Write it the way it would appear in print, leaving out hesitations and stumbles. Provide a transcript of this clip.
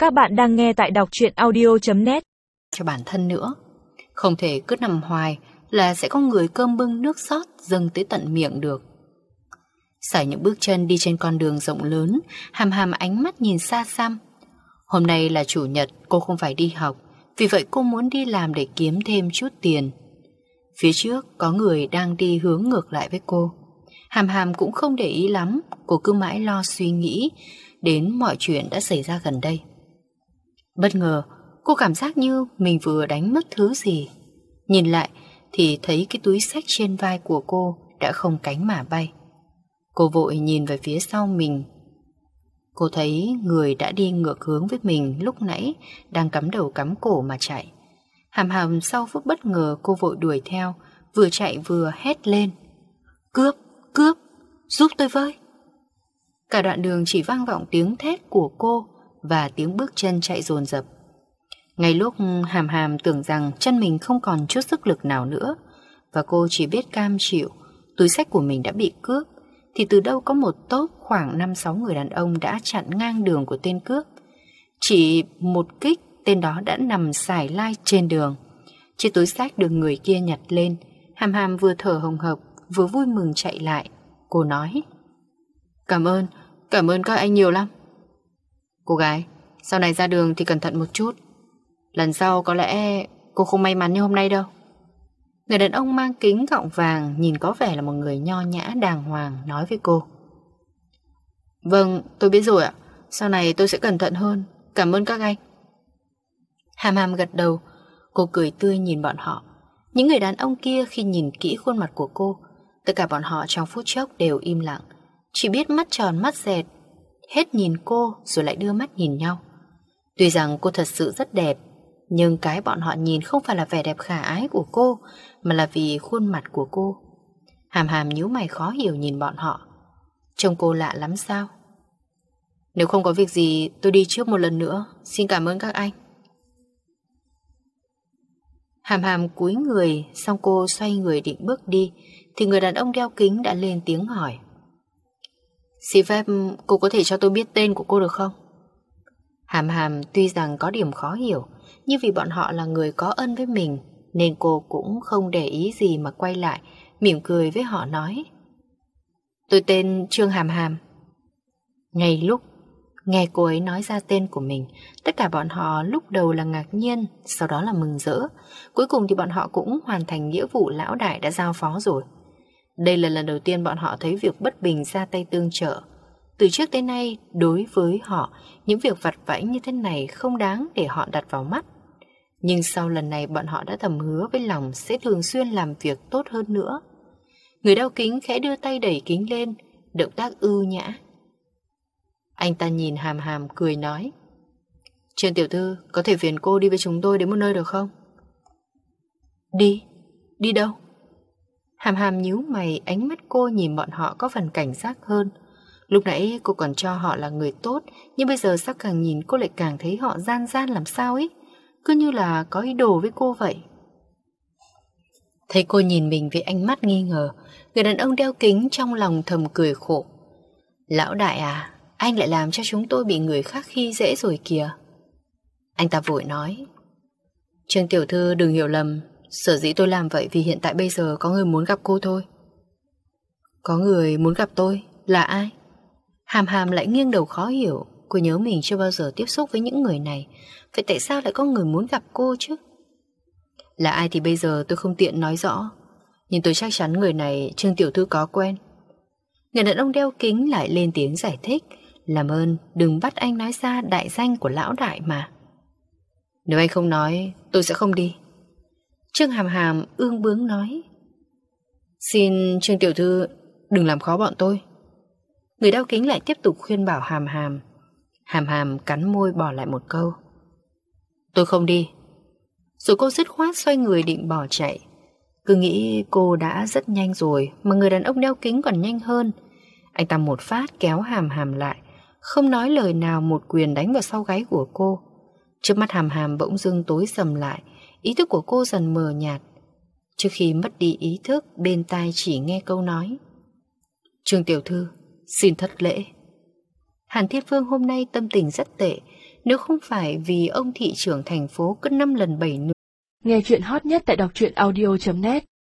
Các bạn đang nghe tại đọc truyện audio.net. Cho bản thân nữa. Không thể cứ nằm hoài là sẽ có người cơm bưng nước xót dâng tới tận miệng được. Sải những bước chân đi trên con đường rộng lớn, hàm hàm ánh mắt nhìn xa xăm. Hôm nay là chủ nhật, cô không phải đi học, vì vậy cô muốn đi làm để kiếm thêm chút tiền. Phía trước có người đang đi hướng ngược lại với cô. Hàm hàm cũng không để ý lắm, cô cứ mãi lo suy nghĩ đến mọi chuyện đã xảy ra gần đây. Bất ngờ, cô cảm giác như mình vừa đánh mất thứ gì. Nhìn lại thì thấy cái túi xách trên vai của cô đã không cánh mà bay. Cô vội nhìn về phía sau mình. Cô thấy người đã đi ngược hướng với mình lúc nãy đang cắm đầu cắm cổ mà chạy. Hàm hàm sau phút bất ngờ cô vội đuổi theo, vừa chạy vừa hét lên: "Cướp! Cướp! Giúp tôi với!" Cả đoạn đường chỉ vang vọng tiếng thét của cô và tiếng bước chân chạy dồn dập. Ngay lúc hàm hàm tưởng rằng chân mình không còn chút sức lực nào nữa và cô chỉ biết cam chịu túi xách của mình đã bị cướp, thì từ đâu có một tốp khoảng 5-6 người đàn ông đã chặn ngang đường của tên cướp. Chỉ một kích, tên đó đã nằm sải lai trên đường. Chiếc túi xách được người kia nhặt lên. Hàm hàm vừa thở hồng hộc vừa vui mừng chạy lại. Cô nói: cảm ơn các anh nhiều lắm. Cô gái, sau này ra đường thì cẩn thận một chút. Lần sau có lẽ cô không may mắn như hôm nay đâu. Người đàn ông mang kính gọng vàng, nhìn có vẻ là một người nho nhã đàng hoàng, nói với cô: vâng, tôi biết rồi ạ. Sau này tôi sẽ cẩn thận hơn. Cảm ơn các anh. Hàm hàm gật đầu. Cô cười tươi nhìn bọn họ. Những người đàn ông kia khi nhìn kỹ khuôn mặt của cô, tất cả bọn họ trong phút chốc đều im lặng, chỉ biết mắt tròn mắt dẹt, hết nhìn cô rồi lại đưa mắt nhìn nhau. Tuy rằng cô thật sự rất đẹp, nhưng cái bọn họ nhìn không phải là vẻ đẹp khả ái của cô, mà là vì khuôn mặt của cô. Hàm hàm nhíu mày khó hiểu nhìn bọn họ. Trông cô lạ lắm sao? Nếu không có việc gì, tôi đi trước một lần nữa. Xin cảm ơn các anh. Hàm hàm cúi người, xong cô xoay người định bước đi, thì người đàn ông đeo kính đã lên tiếng hỏi: xin phép cô có thể cho tôi biết tên của cô được không? Hàm hàm tuy rằng có điểm khó hiểu, nhưng vì bọn họ là người có ân với mình nên cô cũng không để ý gì mà quay lại, mỉm cười với họ nói: tôi tên Trương Hàm Hàm. Ngay lúc nghe cô ấy nói ra tên của mình, tất cả bọn họ lúc đầu là ngạc nhiên, sau đó là mừng rỡ. Cuối cùng thì bọn họ cũng hoàn thành nghĩa vụ lão đại đã giao phó rồi. Đây là lần đầu tiên bọn họ thấy việc bất bình ra tay tương trợ. Từ trước tới nay, đối với họ, những việc vặt vãnh như thế này không đáng để họ đặt vào mắt. Nhưng sau lần này bọn họ đã thầm hứa với lòng sẽ thường xuyên làm việc tốt hơn nữa. Người đeo kính khẽ đưa tay đẩy kính lên, động tác ưu nhã. Anh ta nhìn hàm hàm cười nói: Trương tiểu thư, có thể phiền cô đi với chúng tôi đến một nơi được không? Đi? Đi đâu? Hàm hàm nhíu mày, ánh mắt cô nhìn bọn họ có phần cảnh giác hơn. Lúc nãy cô còn cho họ là người tốt, nhưng bây giờ sao càng nhìn cô lại càng thấy họ gian gian làm sao ấy, cứ như là có ý đồ với cô vậy. Thấy cô nhìn mình với ánh mắt nghi ngờ, người đàn ông đeo kính trong lòng thầm cười khổ. Lão đại à, anh lại làm cho chúng tôi bị người khác khi dễ rồi kìa. Anh ta vội nói: Trương tiểu thư đừng hiểu lầm, sở dĩ tôi làm vậy vì hiện tại bây giờ có người muốn gặp cô thôi. Có người muốn gặp tôi? Là ai? Hàm hàm lại nghiêng đầu khó hiểu. Cô nhớ mình chưa bao giờ tiếp xúc với những người này, vậy tại sao lại có người muốn gặp cô chứ? Là ai thì bây giờ tôi không tiện nói rõ, nhưng tôi chắc chắn người này Trương tiểu thư có quen. Người đàn ông đeo kính lại lên tiếng giải thích: Làm ơn đừng bắt anh nói ra đại danh của lão đại mà. Nếu anh không nói, tôi sẽ không đi. Trương hàm hàm ương bướng nói: Xin Trương tiểu thư đừng làm khó bọn tôi. Người đeo kính lại tiếp tục khuyên bảo hàm hàm. Hàm hàm cắn môi bỏ lại một câu: Tôi không đi. Rồi cô dứt khoát xoay người định bỏ chạy. Cứ nghĩ cô đã rất nhanh rồi, mà người đàn ông đeo kính còn nhanh hơn. Anh ta một phát kéo hàm hàm lại, không nói lời nào một quyền đánh vào sau gáy của cô. Trước mắt hàm hàm bỗng dưng tối sầm lại, ý thức của cô dần mờ nhạt. Trước khi mất đi ý thức, bên tai chỉ nghe câu nói: Trương tiểu thư, xin thất lễ. Hàn Thiên Phương hôm nay tâm tình rất tệ, Nếu không phải vì ông thị trưởng thành phố cứ 5 lần 7 lượt. Nghe chuyện hot nhất tại đọc truyện audio.net